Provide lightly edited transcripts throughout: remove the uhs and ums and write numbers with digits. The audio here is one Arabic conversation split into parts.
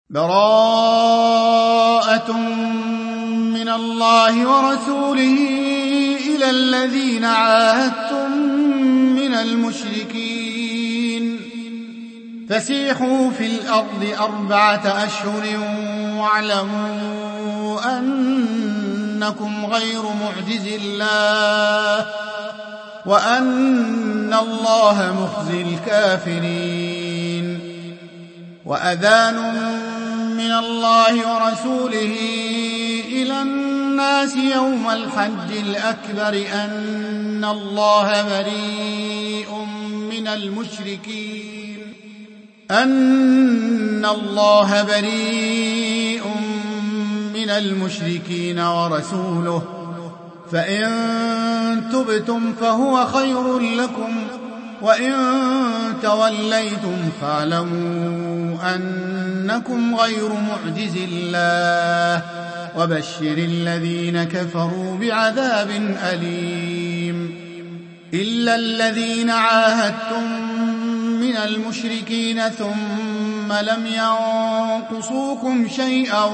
براءة من الله ورسوله إلى الذين عاهدتم من المشركين فسيحوا في الأرض 4 أشهر واعلموا أنكم غير معجز الله وأن الله مخزي الكافرين. وأذان من الله ورسوله إلى الناس يوم الحج الأكبر أن الله بريء من المشركين ورسوله فإن تبتم فهو خير لكم وإن توليتم فاعلموا أنكم غير معجز الله وبشر الذين كفروا بعذاب أليم. إلا الذين عاهدتم من المشركين ثم لم ينقصوكم شيئا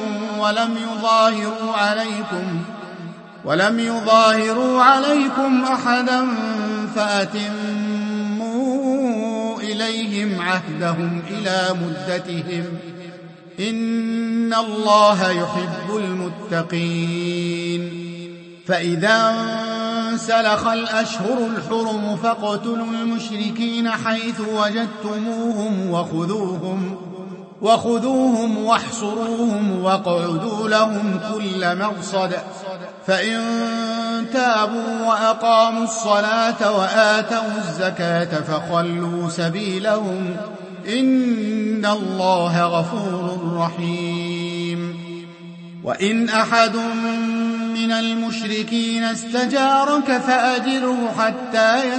ولم يظاهروا عليكم أحدا فأتموا إليهم عهدهم إلى مدتهم إن الله يحب المتقين. فإذا انسلخ الأشهر الحرم فاقتلوا المشركين حيث وجدتموهم وخذوهم واحصروهم واقعدوا لهم كل مرصد فإن تابوا وأقاموا الصلاة وآتوا الزكاة فخلوا سبيلهم إن الله غفور رحيم. وإن أحد من المشركين استجارك فأجره حتى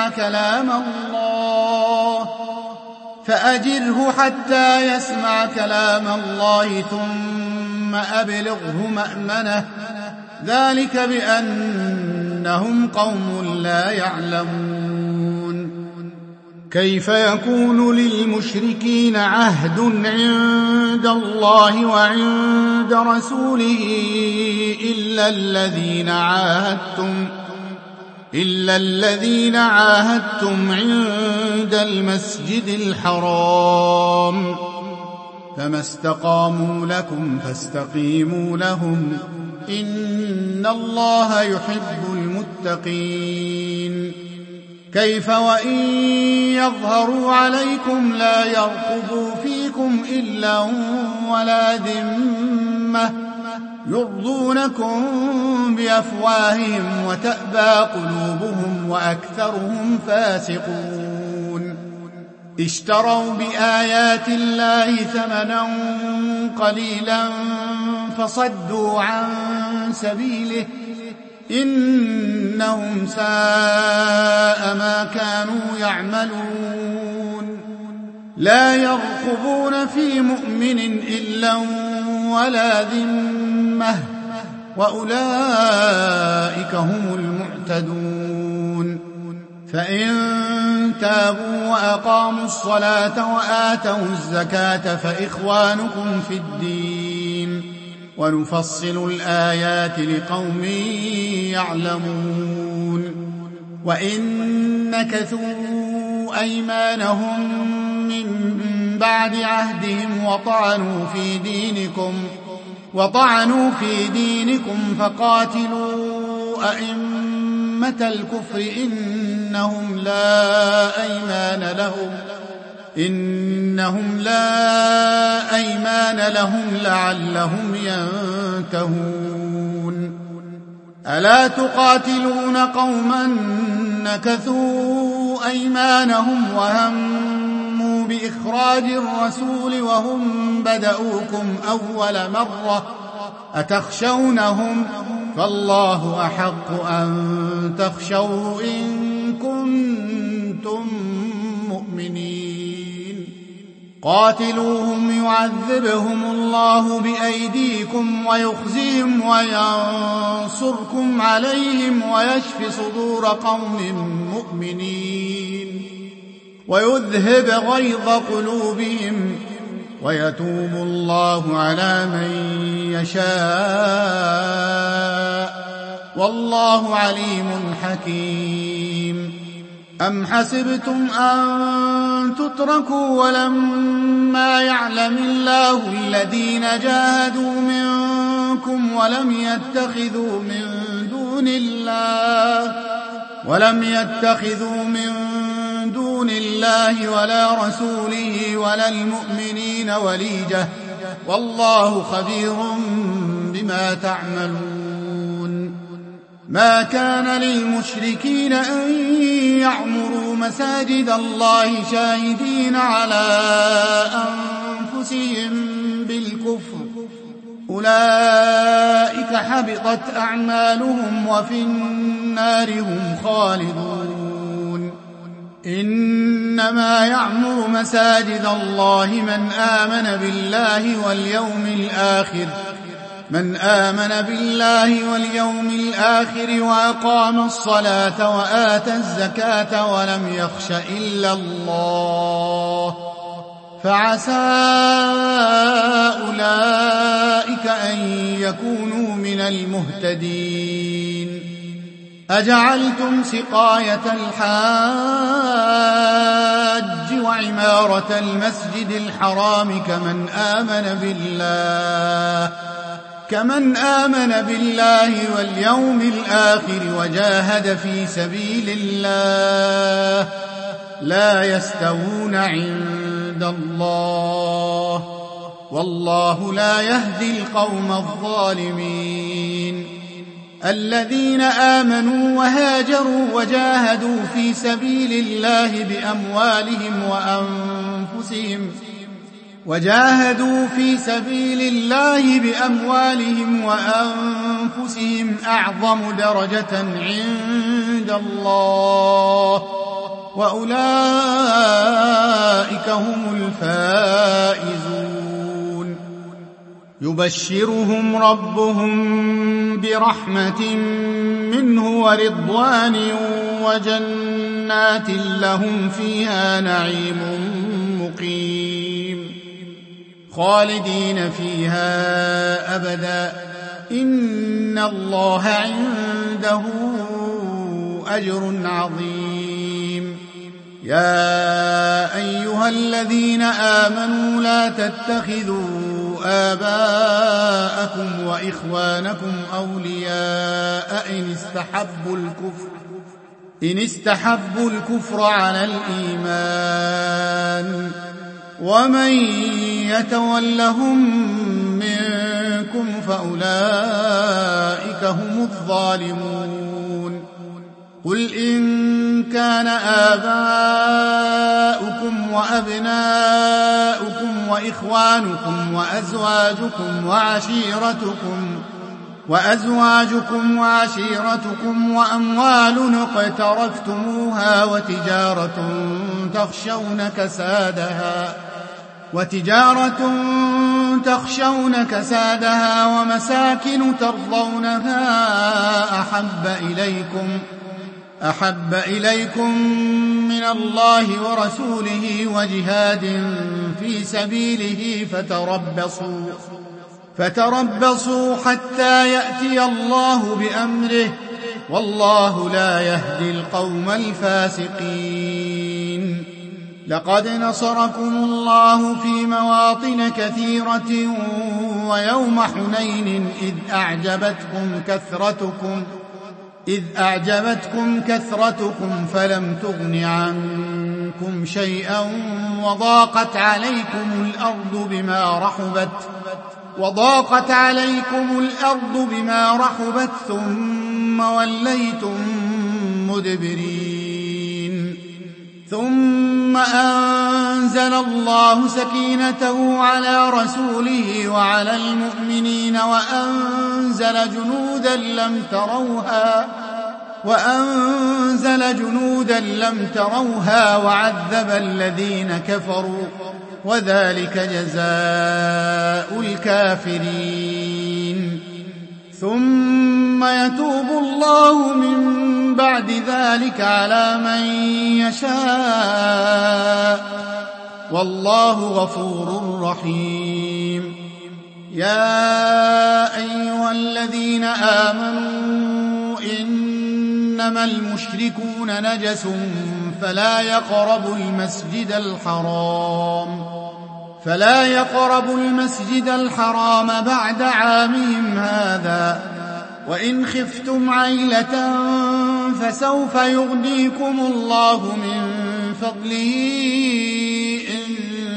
يسمع كلام الله ثم أبلغه مأمنه ذلك بأنهم قوم لا يعلمون. كيف يكون للمشركين عهد عند الله وعند رسوله إلا الذين عاهدتم عند المسجد الحرام فما استقاموا لكم فاستقيموا لهم إن الله يحب المتقين. كيف وإن يظهروا عليكم لا يرقبوا فيكم إلا ولا ذمة يرضونكم بأفواههم وتأبى قلوبهم وأكثرهم فاسقون. اشتروا بآيات الله ثمنا قليلا فصدوا عن سبيله إنهم ساء ما كانوا يعملون. لا يرقبون في مؤمن إلا ولا ذمة وأولئك هم المعتدون. فإن تابوا وأقاموا الصلاة وآتوا الزكاة فإخوانكم في الدين ونفصل الآيات لقوم يعلمون. وإن نكثوا أيمانهم من بعد عهدهم وطعنوا في دينكم فقاتلوا أئمة الكفر إنهم لا أيمان لهم لعلهم ينتهون. ألا تقاتلون قوما نكثوا أيمانهم وهموا بإخراج الرسول وهم بدؤوكم أول مرة أتخشونهم فالله أحق أن تخشوه إن كنتم مؤمنين. قاتلوهم يعذبهم الله بأيديكم ويخزيهم وينصركم عليهم ويشف صدور قوم مؤمنين ويذهب غيظ قلوبهم ويتوب الله على من يشاء والله عليم حكيم. أم حسبتم أن تتركوا ولما يعلم الله الذين جاهدوا منكم ولم يتخذوا من دون الله ولا رسوله ولا المؤمنين وليجة والله خبير بما تعملون. ما كان للمشركين أن يعمروا مساجد الله شاهدين على أنفسهم بالكفر أولئك حبطت أعمالهم وفي النار هم خالدون. إنما يعمر مساجد الله من آمن بالله واليوم الآخر وأقام الصلاة وآتى الزكاة ولم يخش إلا الله فعسى أولئك أن يكونوا من المهتدين. أجعلتم سقاية الحاج وعمارة المسجد الحرام كمن آمن بالله واليوم الآخر وجاهد في سبيل الله لا يستوون عند الله والله لا يهدي القوم الظالمين. الذين آمنوا وهاجروا وجاهدوا في سبيل الله بأموالهم وأنفسهم أعظم درجة عند الله وأولئك هم الفائزون. يبشرهم ربهم برحمة منه ورضوان وجنات لهم فيها نعيم مقيم خالدين فيها أبدا إن الله عنده أجر عظيم. يا أيها الذين آمنوا لا تتخذوا آباءكم وإخوانكم أولياء إن استحبوا الكفر على الإيمان ومن يتولهم منكم فأولئك هم الظالمون. قل إن كان آباؤكم وأبناؤكم وإخوانكم وأزواجكم وعشيرتكم وأموال اقترفتموها وتجارة تخشون كسادها ومساكن ترضونها أحب إليكم من الله ورسوله وجهاد في سبيله فتربصوا حتى يأتي الله بأمره والله لا يهدي القوم الفاسقين. لقد نصركم الله في مواطن كثيرة ويوم حنين إذ أعجبتكم كثرتكم فلم تغن عنكم شيئا وضاقت عليكم الأرض بما رحبت ثم وليتم مدبرين. ثم أنزل الله سكينته على رسوله وعلى المؤمنين وأنزل جنودا لم تروها وعذب الذين كفروا وذلك جزاء الكافرين. ثم يتوب الله من بعد ذلك على من يشاء والله غفور رحيم. يا أيها الذين آمنوا إنما المشركون نجس فلا يقربوا المسجد الحرام بعد عامهم هذا، وإن خفتم عيلة فسوف يغنيكم الله من فضله إن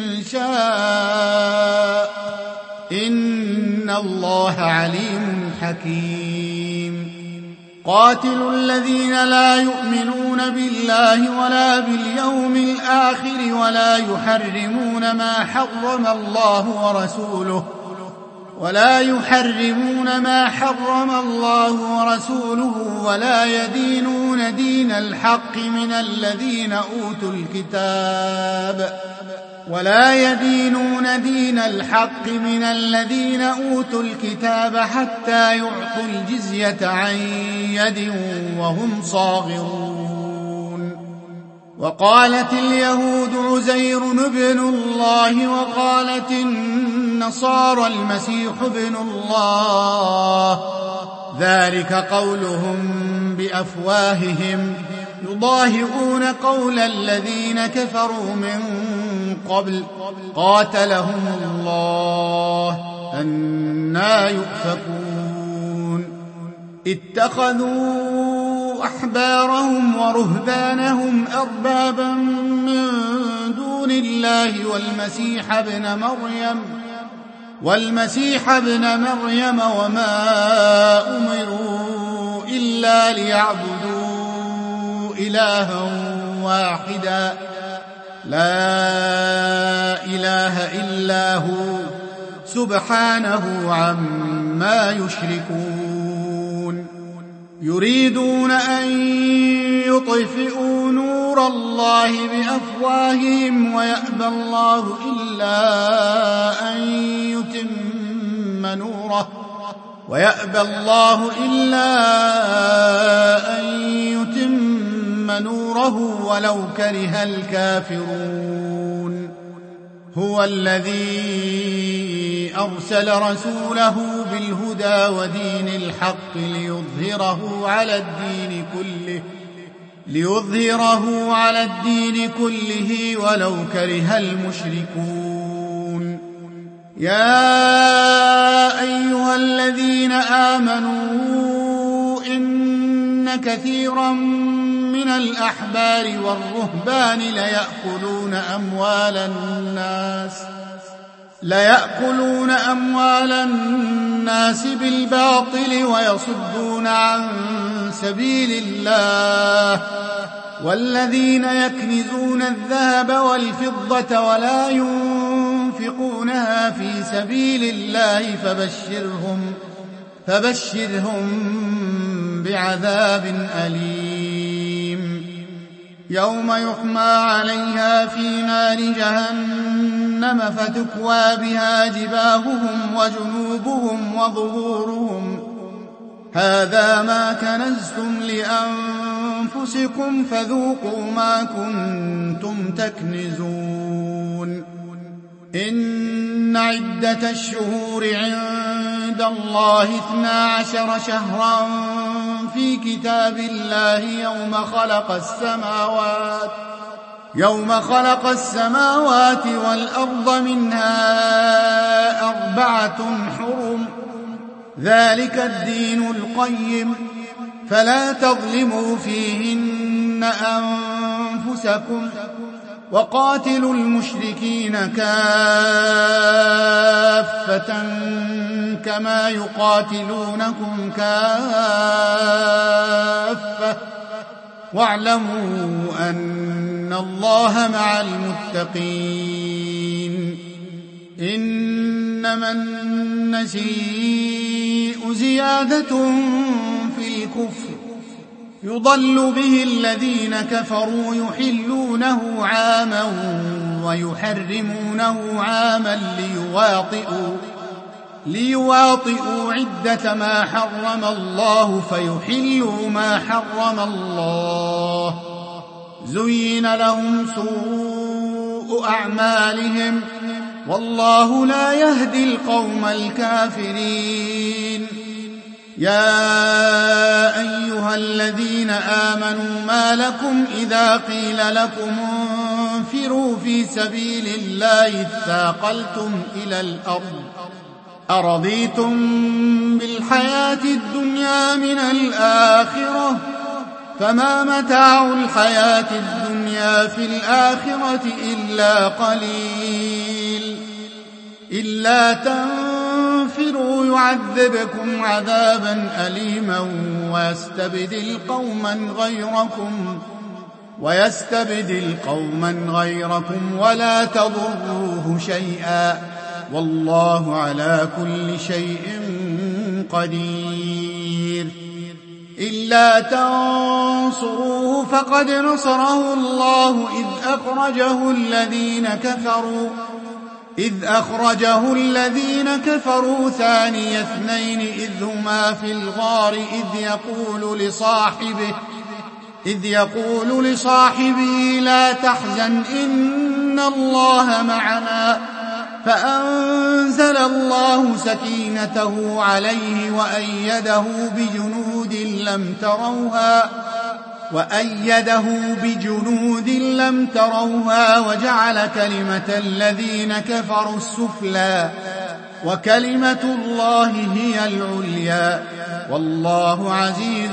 شاء، إن الله عليم حكيم. قاتلوا الذين لا يؤمنون بالله ولا باليوم الآخر ولا يحرمون ما حرم الله ورسوله ولا يدينون دين الحق من الذين أوتوا الكتاب حتى يعطوا الجزية عن يد وهم صاغرون. وقالت اليهود عزير ابن الله وقالت النصارى المسيح ابن الله، ذلك قولهم بأفواههم يضاهئون قول الذين كفروا من قبل، قاتلهم الله أنى يؤفكون. اتخذوا أحبارهم ورهبانهم أربابا من دون الله والمسيح ابن مريم وما أمروا إلا ليعبدوا إلها واحدا لا إله إلا هو سبحانه عما يشركون. يريدون أن يطفئوا نور الله بأفواههم ويأبى الله إلا أن يتم نوره ولو كره الكافرون. هو الذي أرسل رسوله بالهدى ودين الحق ليظهره على الدين كله ولو كره المشركون. يا أيها الذين آمنوا إن كثيرا من الأحبار والرهبان ليأكلون أموال الناس بالباطل ويصدون عن سبيل الله، والذين يكنزون الذهب والفضة ولا ينفقونها في سبيل الله فبشرهم بعذاب أليم. يوم يحمى عليها في نار جهنم فتكوى بها جباههم وجنوبهم وظهورهم، هذا ما كنزتم لأنفسكم فذوقوا ما كنتم تكنزون. إن عدة الشهور عند الله 12 شهرا في كتاب الله يوم خلق السماوات والأرض منها 4 حرم، ذلك الدين القيم، فلا تظلموا فيهن أنفسكم، وقاتلوا المشركين كافة كما يقاتلونكم كافة، واعلموا أن الله مع المتقين. إنما النسيء زيادة في الكفر يضل به الذين كفروا يحلونه عاما ويحرمونه عاما ليواطئوا عدة ما حرم الله فيحلوا ما حرم الله. زين لهم سوء سوء أعمالهم والله لا يهدي القوم الكافرين. يا أيها الذين آمنوا ما لكم إذا قيل لكم انفروا في سبيل الله اثاقلتم إلى الأرض أرضيتم بالحياة الدنيا من الآخرة فما متاع الحياة الدنيا في الآخرة إلا قليل. إلا تنفروا يعذبكم عذابا أليما ويستبدل قوما غيركم ولا تضروه شيئا والله على كل شيء قدير. إلا تنصروه فقد نصره الله إذ أخرجه الذين كفروا ثاني اثنين إذ هما في الغار إذ يقول لصاحبه لا تحزن إن الله معنا فأنزل الله سكينته عليه وأيده بجنود لم تروها وجعل كلمة الذين كفروا السفلى وكلمة الله هي العليا والله عزيز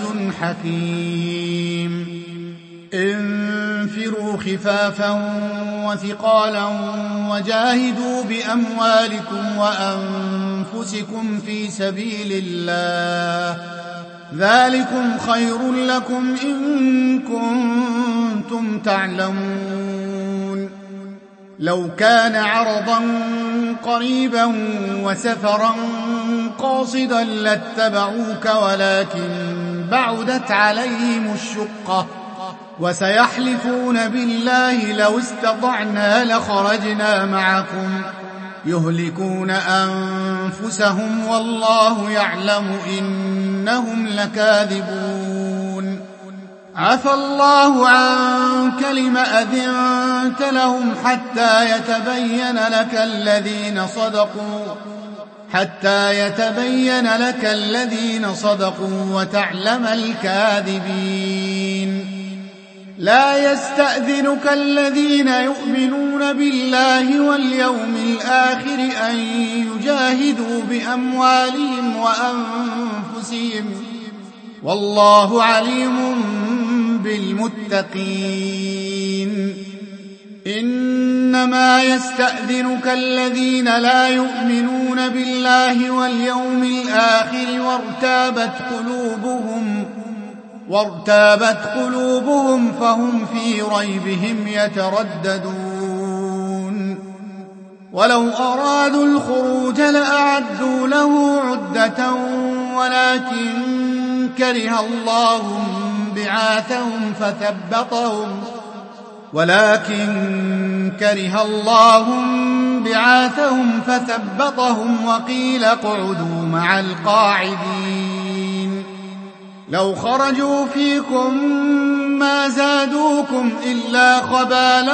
حكيم. انفروا خفافا وثقالا وجاهدوا بأموالكم وأنفسكم في سبيل الله ذلكم خير لكم إن كنتم تعلمون. لو كان عرضا قريبا وسفرا قاصدا لاتبعوك ولكن بعدت عليهم الشقة وسيحلفون بالله لو استطعنا لخرجنا معكم يهلكون أنفسهم والله يعلم إنهم لكاذبون. عفى الله عنك لم أذنت لهم حتى يتبين لك الذين صدقوا وتعلم الكاذبين. لا يستأذنك الذين يؤمنون بالله واليوم الآخر أن يجاهدوا بأموالهم وأنفسهم والله عليم بالمتقين. إنما يستأذنك الذين لا يؤمنون بالله واليوم الآخر وارتابت قلوبهم فهم في ريبهم يترددون. ولو أرادوا الخروج لأعدوا له عدة ولكن كره الله بعاثهم فثبطهم وقيل اقعدوا مع القاعدين. لو خرجوا فيكم ما زادوكم إلا خبالا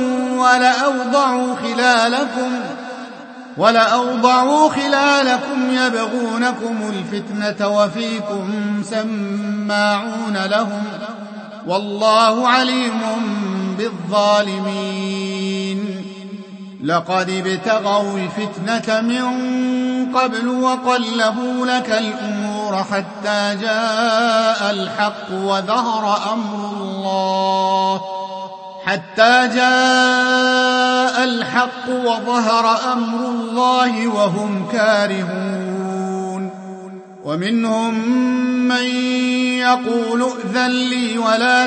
ولأوضعوا خلالكم يبغونكم الفتنة وفيكم سماعون لهم والله عليم بالظالمين. لقد ابتغوا الفتنة من قبل وقلبوا لك الأمور حتى جاء الحق وظهر أمر الله وهم كارهون. ومنهم من يقول ائذن لي ولا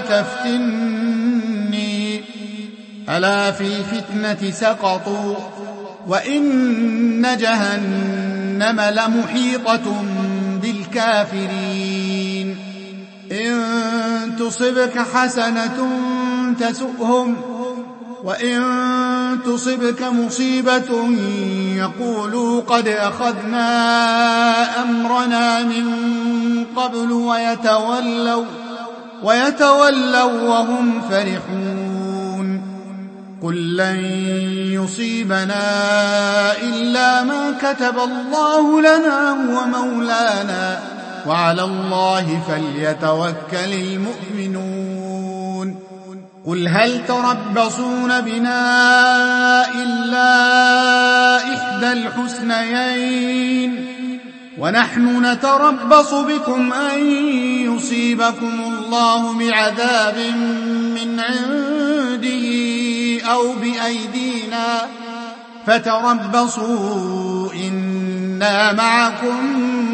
تفتني ألا في الفتنة سقطوا وإن جهنم لمحيطة بالكافرين. إن تصبك حسنة تسؤهم وإن تصبك مصيبة يقولوا قد أخذنا أمرنا من قبل ويتولوا وهم فرحون. قل لن يصيبنا إلا ما كتب الله لنا هو مولانا وعلى الله فليتوكل المؤمنون قل هل تربصون بنا إلا إحدى الحسنيين ونحن نتربص بكم أن يصيبكم الله بعذاب من عنده أو بأيدينا فتربصوا إنا معكم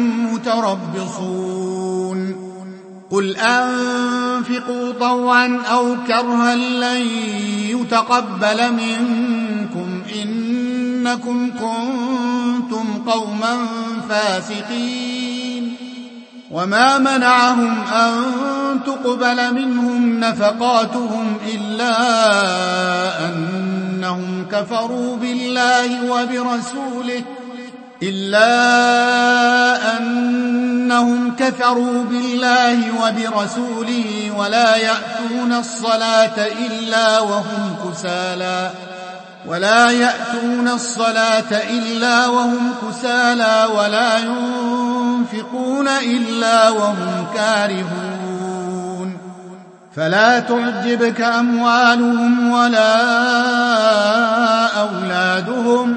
متربصون قل أنفقوا طوعا أو كرها لن يتقبل منكم إنكم كنتم قوما فاسقين وما منعهم أن تقبل منهم نفقاتهم إلا أنهم كفروا بالله وبرسوله ولا يأتون الصلاة إلا وهم كسالى ولا ينفقون إلا وهم كارهون فلا تعجبك أموالهم ولا أولادهم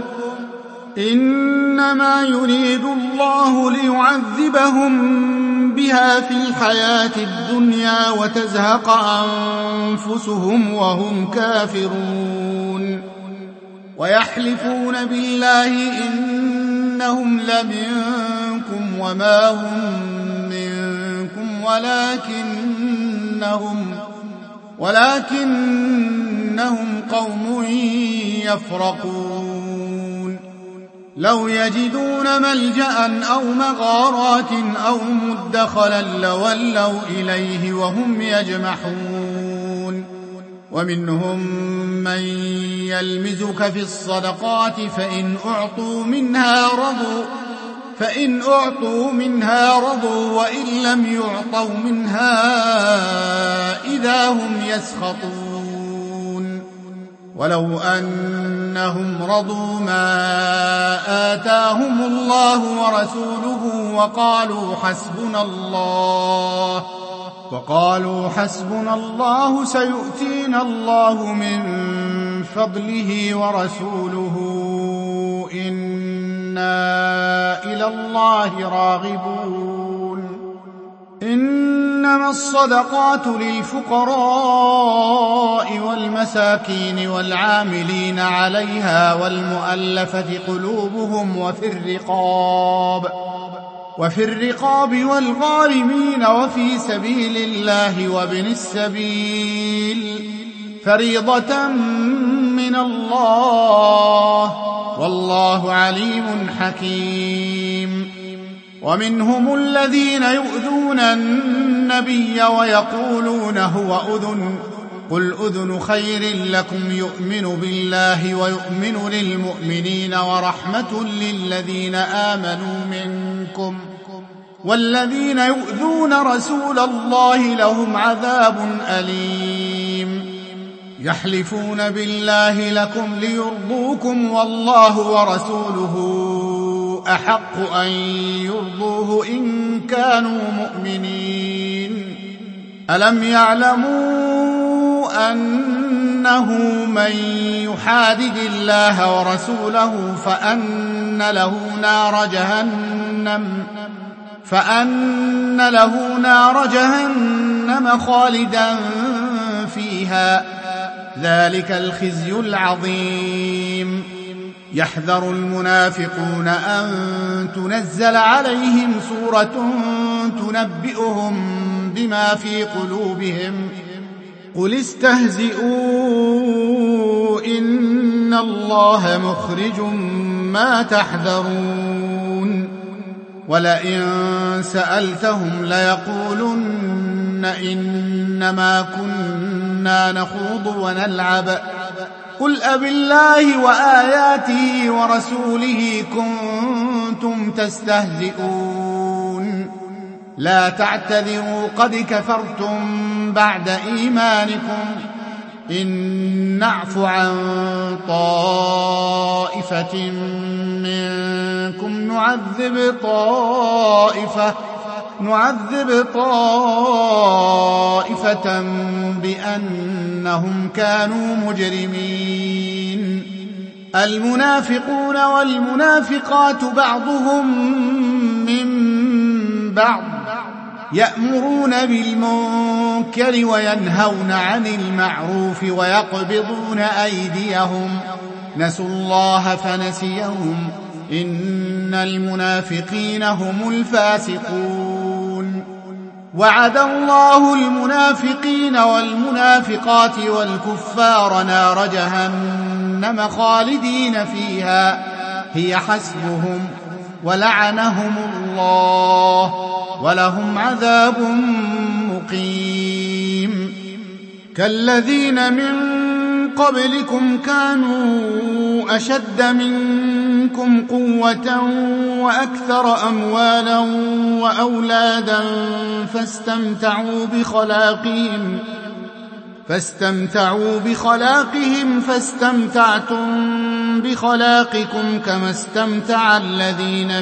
إنما يريد الله ليعذبهم بها في الحياة الدنيا وتزهق أنفسهم وهم كافرون ويحلفون بالله إنهم لمنكم وما هم منكم ولكنهم قوم يفرقون لو يجدون ملجأ أو مغارات أو مدخلا لولوا إليه وهم يجمحون ومنهم من يلمزك في الصدقات فإن أعطوا منها رضوا وإن لم يعطوا منها إذا هم يسخطون ولو أنهم رضوا ما آتاهم الله ورسوله وقالوا حسبنا الله سيؤتينا الله من فضله ورسوله إنا إلى الله راغبون إنما الصدقات للفقراء والمساكين والعاملين عليها والمؤلفة قلوبهم وفي الرقاب والغارمين وفي سبيل الله وابن السبيل فريضة من الله والله عليم حكيم ومنهم الذين يؤذون النبي ويقولون هو أذن قل أذن خير لكم يؤمن بالله ويؤمن للمؤمنين ورحمة للذين آمنوا منكم والذين يؤذون رسول الله لهم عذاب أليم يحلفون بالله لكم ليرضوكم والله ورسوله أحق أن يرضوه إن كانوا مؤمنين ألم يعلموا أنه من يحادد الله ورسوله فأن له نار جهنم خالدا فيها ذلك الخزي العظيم يحذر المنافقون أن تنزل عليهم سورة تنبئهم بما في قلوبهم قل استهزئوا إن الله مخرج ما تحذرون ولئن سألتهم ليقولن إنما كنا نخوض ونلعب قل أبالله وآياته ورسوله كنتم تستهزئون لا تعتذروا قد كفرتم بعد إيمانكم إن نعف عن طائفة منكم نعذب طائفة بأنهم كانوا مجرمين. المنافقون والمنافقات بعضهم من بعض يأمرون بالمنكر وينهون عن المعروف ويقبضون أيديهم نسوا الله فنسيهم إن المنافقين هم الفاسقون. وعد الله المنافقين والمنافقات والكفار نار جهنم خالدين فيها هي حسبهم ولعنهم الله ولهم عذاب مقيم. كالذين من قبلكم كانوا أشد منكم قوة وأكثر أموالا وأولادا فاستمتعوا بخلاقهم فاستمتعتم بخلاقكم كما استمتع الذين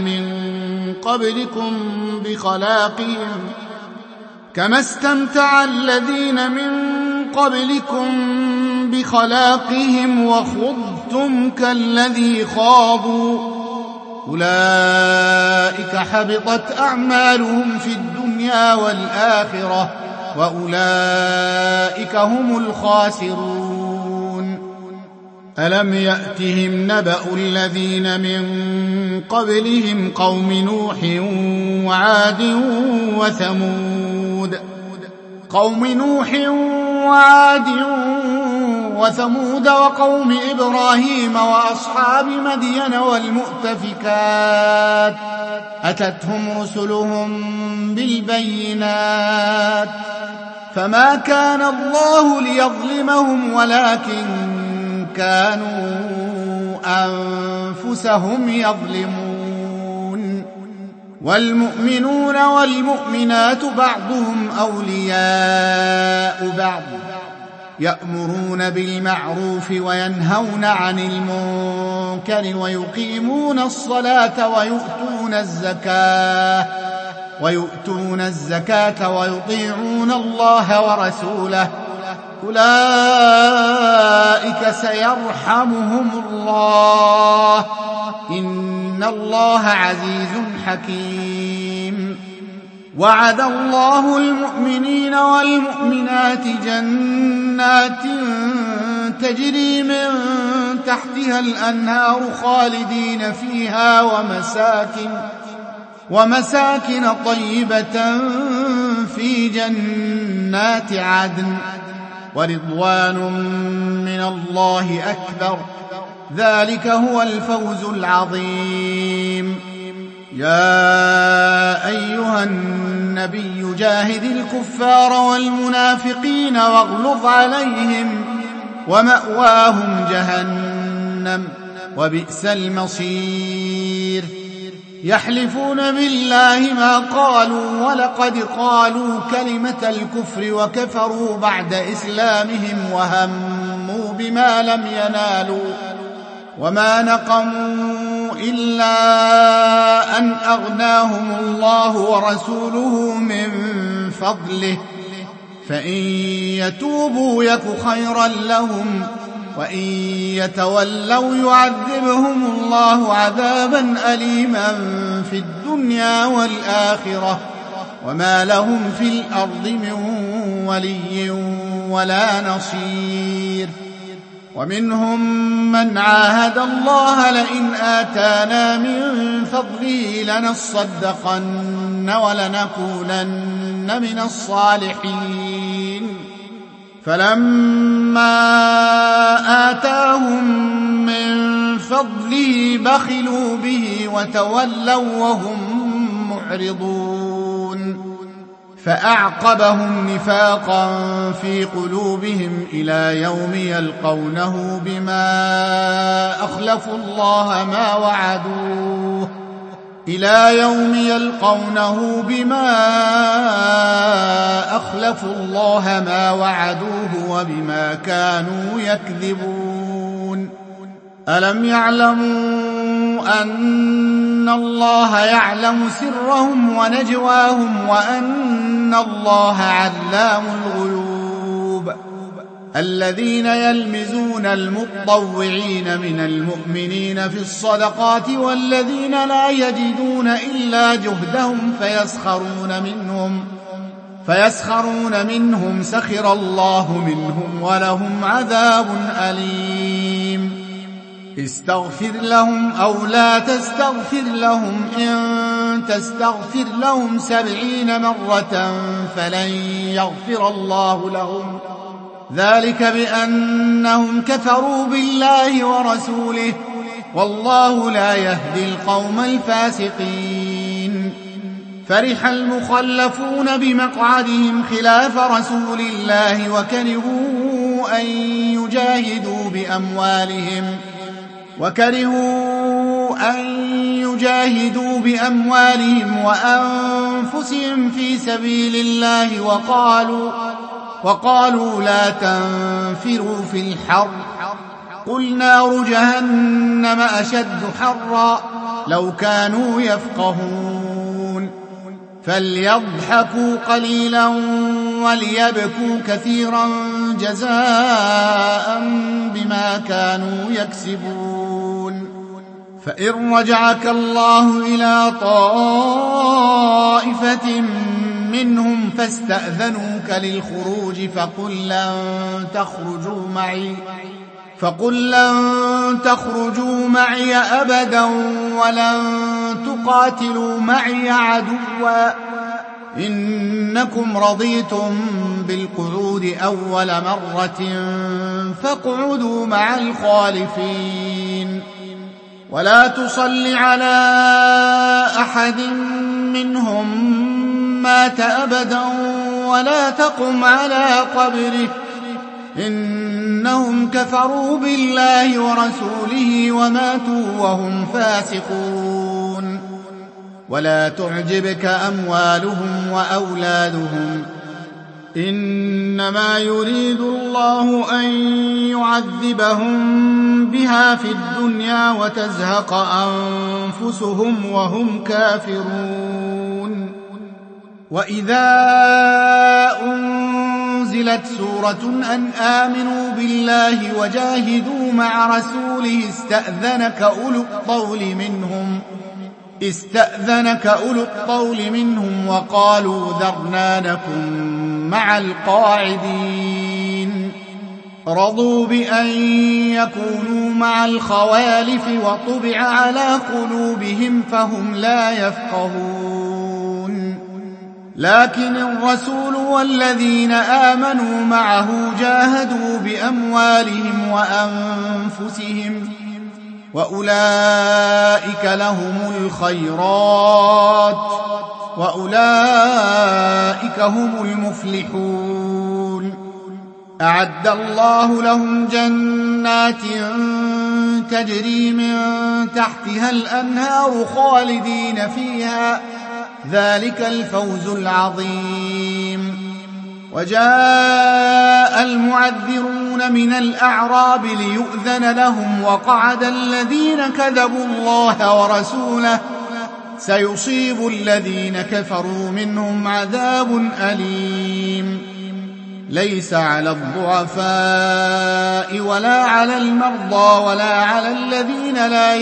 من قبلكم بخلاقهم وخضتم كالذي خاضوا أولئك حبطت أعمالهم في الدنيا والآخرة وأولئك هم الخاسرون. ألم يأتهم نبأ الذين من قبلهم قوم نوح وعاد وثمود وقوم إبراهيم وأصحاب مدين والمؤتفكات أتتهم رسلهم بالبينات فما كان الله ليظلمهم ولكن كانوا أنفسهم يظلمون. والمؤمنون والمؤمنات بعضهم أولياء بعض يأمرون بالمعروف وينهون عن المنكر ويقيمون الصلاة ويؤتون الزكاة ويطيعون الله ورسوله أولئك سيرحمهم الله إن الله عزيز حكيم. وعد الله المؤمنين والمؤمنات جنات تجري من تحتها الأنهار خالدين فيها ومساكن طيبة في جنات عدن ورضوان من الله أكبر ذلك هو الفوز العظيم. يا أيها النبي جاهد الكفار والمنافقين واغلظ عليهم ومأواهم جهنم وبئس المصير. يحلفون بالله ما قالوا ولقد قالوا كلمة الكفر وكفروا بعد إسلامهم وهموا بما لم ينالوا وما نقموا إلا أن أغناهم الله ورسوله من فضله فإن يتوبوا يك خيرا لهم وإن يتولوا يعذبهم الله عذابا أليما في الدنيا والآخرة وما لهم في الأرض من ولي ولا نصير. ومنهم من عاهد الله لئن آتانا من فضله لنصدقن ولنكونن من الصالحين فلما آتاهم من فضله بخلوا به وتولوا وهم معرضون فأعقبهم نفاقا في قلوبهم إلى يوم يلقونه بما أخلفوا الله ما وعدوه إلى يوم يلقونه بما أخلفوا الله ما وعدوه وبما كانوا يكذبون. ألم يعلموا أن الله يعلم سرهم ونجواهم وأن الله علام الغيوب. الذين يلمزون المطوعين من المؤمنين في الصدقات والذين لا يجدون إلا جهدهم فيسخرون منهم سخر الله منهم ولهم عذاب أليم. استغفر لهم أو لا تستغفر لهم إن تستغفر لهم 70 مرة فلن يغفر الله لهم ذلك بأنهم كفروا بالله ورسوله والله لا يهدي القوم الفاسقين. فرح المخلفون بمقعدهم خلاف رسول الله وكرهوا أن يجاهدوا بأموالهم وأنفسهم في سبيل الله وقالوا لا تنفروا في الحر قل نار جهنم أشد حرا لو كانوا يفقهون. فليضحكوا قليلا وليبكوا كثيرا جزاء بما كانوا يكسبون. فإن رجعك الله إلى طائفة منهم فاستأذنوك للخروج فقل لن تخرجوا معي أبدا ولن تقاتلوا معي عدوا إنكم رضيتم بالقعود أول مرة فاقعدوا مع الخالفين. ولا تصل على أحد منهم مات أبدا ولا تقم على قبره إنهم كفروا بالله ورسوله وماتوا وهم فاسقون. ولا تعجبك أموالهم وأولادهم إنما يريد الله أن يعذبهم بها في الدنيا وتزهق أنفسهم وهم كافرون. وإذا أنزلت سورة أن آمنوا بالله وجاهدوا مع رسوله استأذنك أولو الطول منهم وقالوا ذرنا نكن مع القاعدين. رضوا بأن يكونوا مع الخوالف وطبع على قلوبهم فهم لا يفقهون. لكن الرسول والذين آمنوا معه جاهدوا بأموالهم وأنفسهم وأولئك لهم الخيرات وأولئك هم المفلحون. أعد الله لهم جنات تجري من تحتها الأنهار خالدين فيها ذلك الفوز العظيم. وجاء المعذرون من الأعراب ليؤذن لهم وقعد الذين كذبوا الله ورسوله سيصيب الذين كفروا منهم عذاب أليم. ليس على الضعفاء ولا على المرضى ولا على الذين لا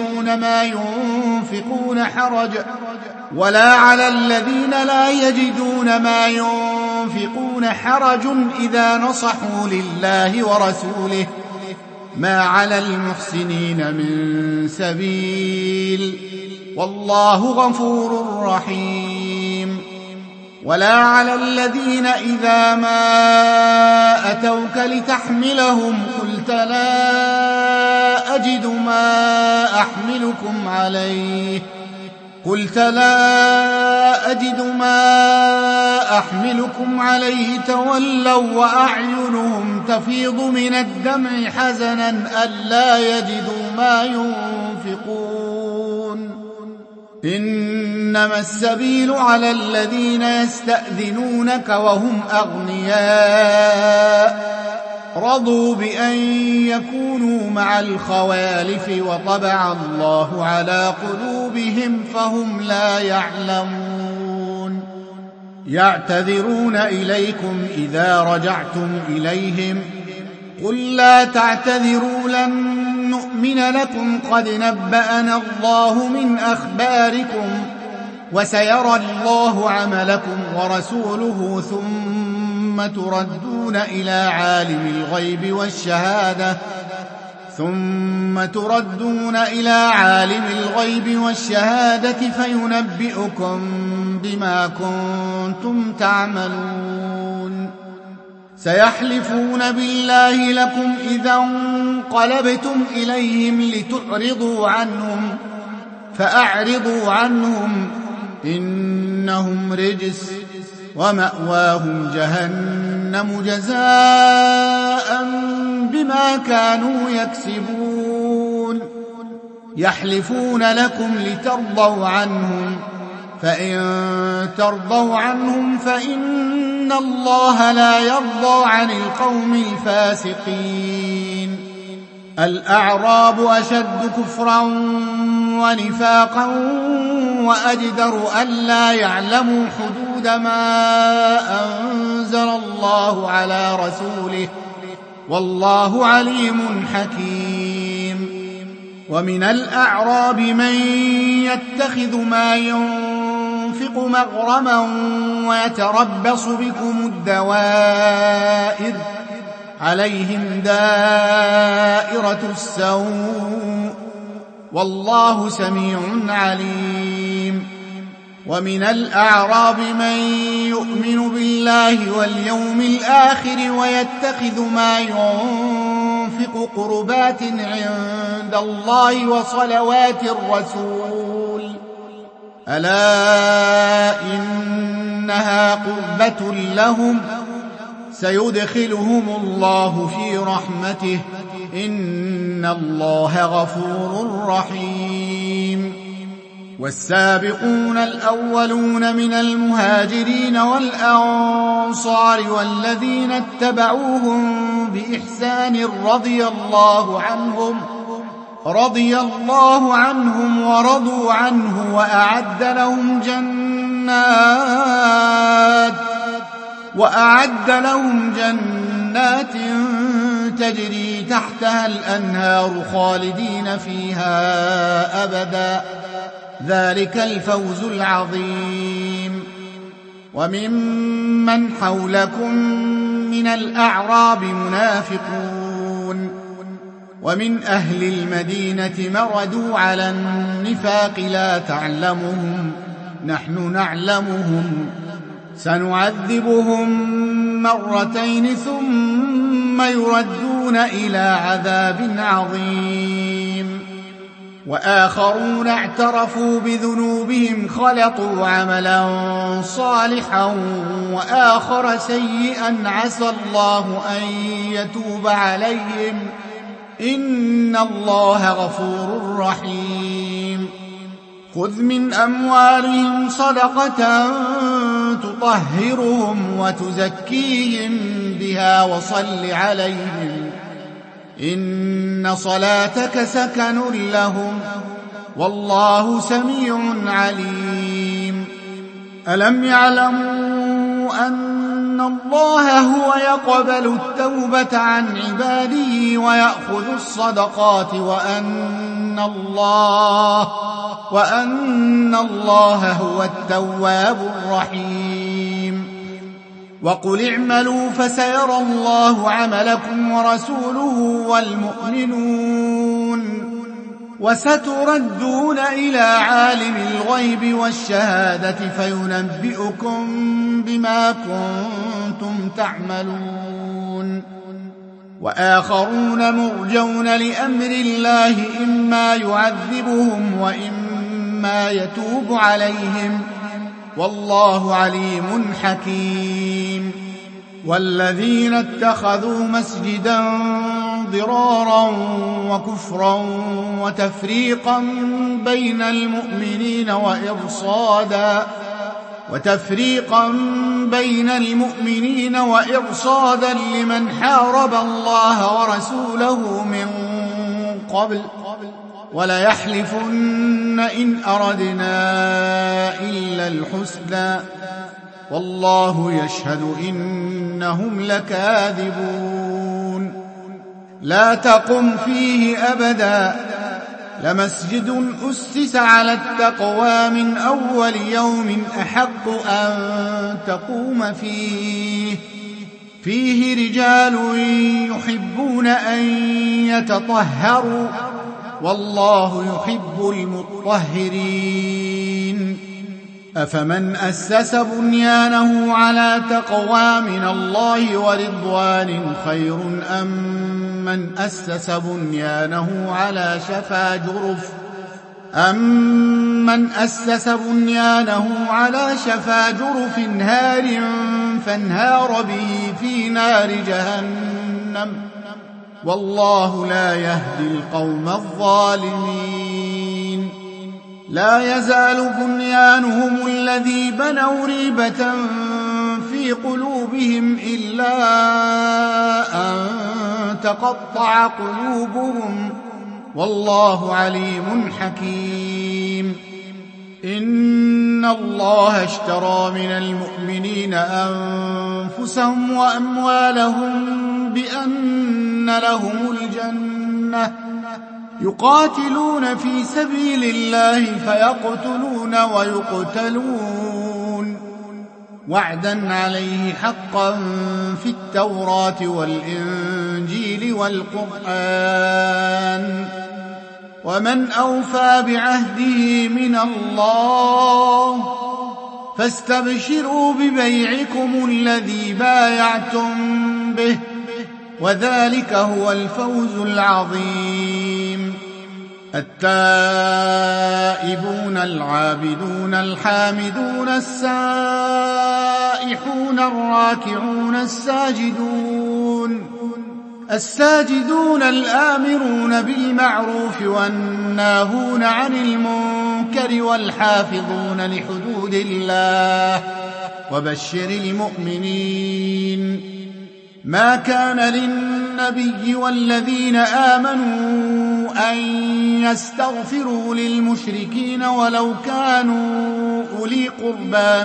يجدون ما ينفقون حرج إذا نصحوا لله ورسوله ما على المحسنين من سبيل والله غفور رحيم. ولا على الذين إذا ما أتوك لتحملهم قلت لا أجد ما أحملكم عليه تولوا وأعينهم تفيض من الدمع حزنا ألا يجدوا ما ينفقون إنما السبيل على الذين يستأذنونك وهم أغنياء رضوا بأن يكونوا مع الخوالف وطبع الله على قلوبهم فهم لا يعلمون يعتذرون إليكم إذا رجعتم إليهم قل لا تعتذروا لن نؤمن لكم قد نبأنا الله من أخباركم وسيرى الله عملكم ورسوله ثم تردون إلى عالم الغيب والشهادة فينبئكم بما كنتم تعملون سيحلفون بالله لكم إذا انقلبتم إليهم لتعرضوا عنهم فأعرضوا عنهم إنهم رجس ومأواهم جهنم جزاء بما كانوا يكسبون يحلفون لكم لترضوا عنهم فإن ترضوا عنهم فإن الله لا يرضى عن القوم الفاسقين الأعراب أشد كفرا ونفاقا وأجدر ألا يعلموا حدود ما أنزل الله على رسوله والله عليم حكيم ومن الأعراب من يتخذ ما ينفق مغرما ويتربص بكم الدوائر عليهم دائرة السوء والله سميع عليم ومن الأعراب من يؤمن بالله واليوم الآخر ويتخذ ما ينفق قربات عند الله وصلوات الرسول ألا إنها قربة لهم سيدخلهم الله في رحمته إن الله غفور رحيم والسابقون الأولون من المهاجرين والأنصار والذين اتبعوهم بإحسان رضي الله عنهم ورضوا عنه وأعد لهم جنات تجري تحتها الأنهار خالدين فيها أبدا ذلك الفوز العظيم وممن حولكم من الأعراب منافقون ومن أهل المدينة مردوا على النفاق لا تعلمهم نحن نعلمهم سنعذبهم مرتين ثم يردون إلى عذاب عظيم وآخرون اعترفوا بذنوبهم خلطوا عملا صالحا وآخر سيئا عسى الله أن يتوب عليهم إن الله غفور رحيم خذ من أموالهم صدقة تطهرهم وتزكيهم بها وصل عليهم إن صلاتك سكن لهم والله سميع عليم ألم يعلموا أن الله هو يقبل التوبة عن عباده ويأخذ الصدقات وأن الله هو التواب الرحيم وقل اعملوا فسيرى الله عملكم ورسوله والمؤمنون وستردون إلى عالم الغيب والشهادة فينبئكم بما كنتم تعملون وآخرون مرجون لأمر الله إما يعذبهم وإما يتوب عليهم والله عليم حكيم والذين اتخذوا مسجدا ضرارا وكفرا وتفريقا بين المؤمنين وإرصادا لمن حارب الله ورسوله من قبل وليحلفن إن أردنا إلا الحسنى والله يشهد إنهم لكاذبون. لا تقم فيه أبدا لمسجد أسس على التقوى من أول يوم أحق أن تقوم فيه رجال يحبون أن يتطهروا والله يحب المطهرين. أفمن أسس بنيانه على تقوى من الله ورضوان خير أم من أسس بنيانه على شفا جرف هار فانهار به في نار جهنم والله لا يهدي القوم الظالمين. لا يزال بنيانهم الذي بنوا ريبة في قلوبهم إلا أن تقطع قلوبهم والله عليم حكيم. إن الله اشترى من المؤمنين أنفسهم وأموالهم بأن لهم الجنة يقاتلون في سبيل الله فيقتلون ويقتلون وعدا عليه حقا في التوراة والإنجيل والقرآن ومن أوفى بعهده من الله فاستبشروا ببيعكم الذي بايعتم به وذلك هو الفوز العظيم. التائبون العابدون الحامدون السائحون الراكعون الساجدون الآمرون بالمعروف والناهون عن المنكر والحافظون لحدود الله وبشر المؤمنين. ما كان للنبي والذين آمنوا أن يستغفروا للمشركين ولو كانوا أولي قربى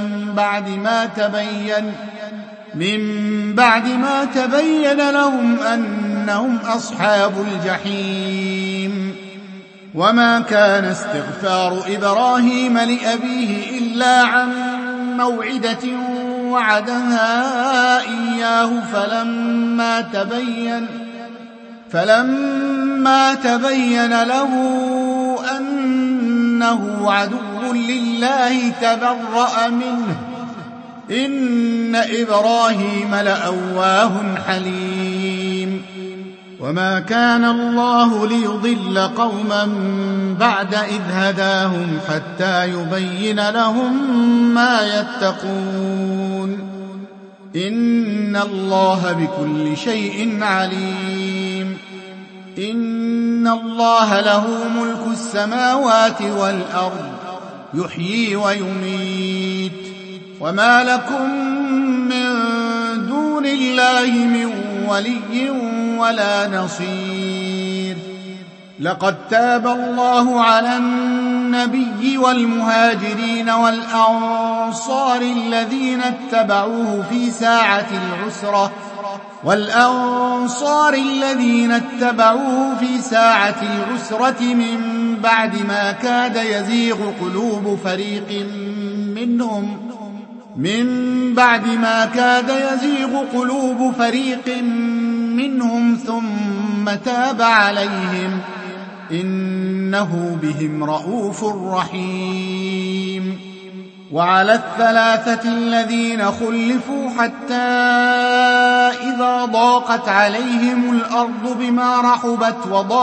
من بعد ما تبين لهم أنهم أصحاب الجحيم. وما كان استغفار إبراهيم لأبيه إلا عن موعدة وعدها إياه فلما تبين له أنه عدو لله تبرأ منه إن إبراهيم لأواه حليم. وما كان الله ليضل قوما بعد إذ هداهم حتى يبين لهم ما يتقون إن الله بكل شيء عليم. إن الله له ملك السماوات والأرض يحيي ويميت وما لكم من دون الله من ولي ولا نصير. لقد تاب الله على النبي والمهاجرين والأنصار الذين اتبعوه في ساعة العسرة من بعد ما كاد يزيغ قلوب فريق منهم ثم تاب عليهم إنه بهم رءوف رحيم. وعلى الثلاثة الذين خلفوا حتى إذا ضاقت عليهم الأرض بما رحبت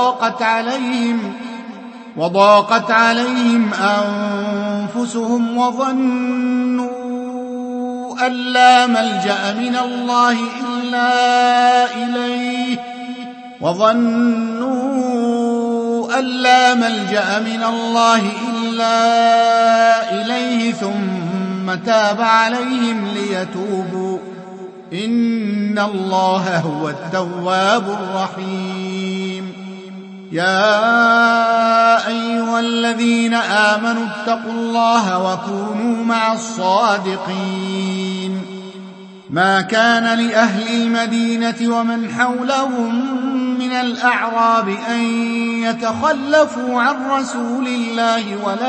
وضاقت عليهم أنفسهم وظنوا أن لا ملجأ من الله إلا إليه وظنوا أن لا ملجأ من الله إلا إليه ثم تاب عليهم ليتوبوا إن الله هو التواب الرحيم يا أيها الذين آمنوا اتقوا الله وكونوا مع الصادقين ما كان لأهل المدينة ومن حولهم من الأعراب أن يتخلفوا عن رسول الله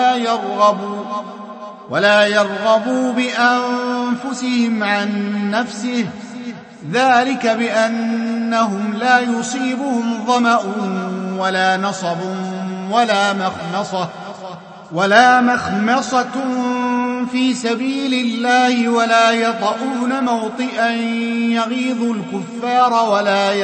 ولا يرغبوا بأنفسهم عن نفسه ذلك بأنهم لا يصيبهم ظمأ ولا نصب ولا مخمصة في سبيل الله ولا يطؤون موطئا يغيظ الكفار ولا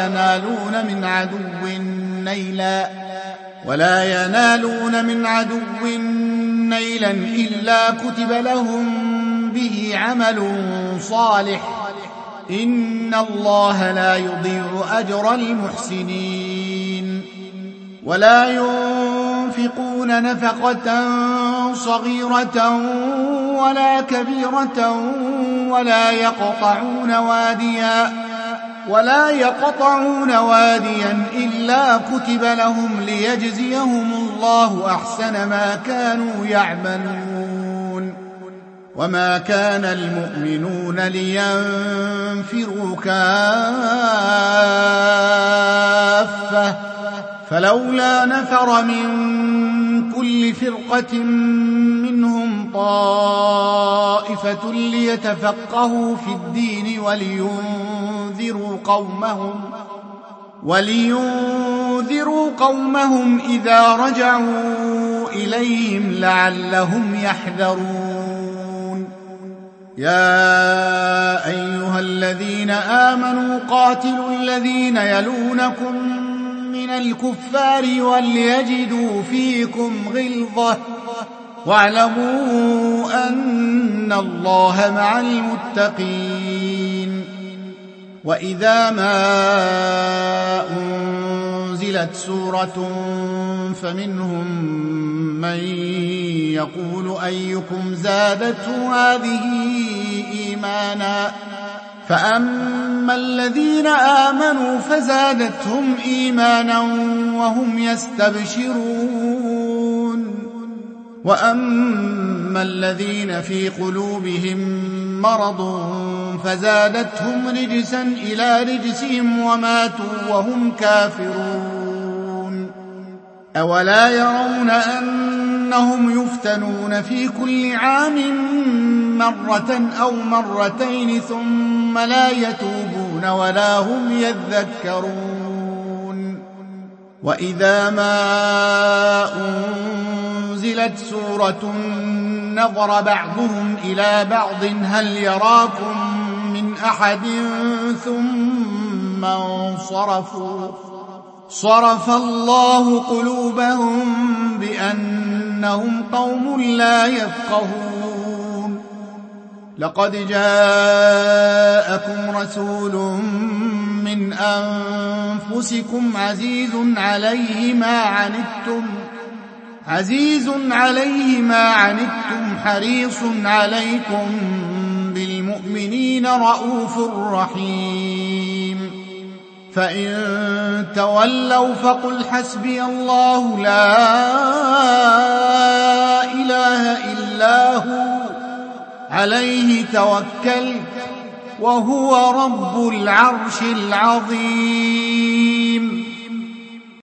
ينالون من عدو نيلا إلا كتب لهم به عمل صالح إن الله لا يضيع أجر المحسنين ولا ينفقون نفقة صغيرة ولا كبيرة ولا يقطعون واديا إلا كتب لهم ليجزيهم الله أحسن ما كانوا يعملون وما كان المؤمنون لينفروا كافة فلولا نفر من كل فرقة منهم طائفة ليتفقهوا في الدين ولينذروا قومهم إذا رجعوا إليهم لعلهم يحذرون يا أيها الذين آمنوا قاتلوا الذين يلونكم من الكفار وليجدوا فيكم غلظة واعلموا أن الله مع المتقين وإذا ما أنزلت سورة فمنهم من يقول أيكم زادته هذه إيمانا فأما الذين آمنوا فزادتهم إيمانا وهم يستبشرون وأما الذين في قلوبهم مرض فزادتهم رجسا إلى رجسهم وماتوا وهم كافرون أولا يرون أنهم يفتنون في كل عام مرة أو مرتين ثم لا يتوبون ولا هم يذكرون وإذا ما أنزلت سورة نظر بعضهم إلى بعض هل يراكم من أحد ثم انصرفوا صرف الله قلوبهم بأنهم قوم لا يفقهون لقد جاءكم رسول من أنفسكم عزيز عليه ما عنتم حريص عليكم بالمؤمنين رؤوف رحيم فإن تولوا فقل حسبي الله لا إله إلا هو عليه توكلت وهو رب العرش العظيم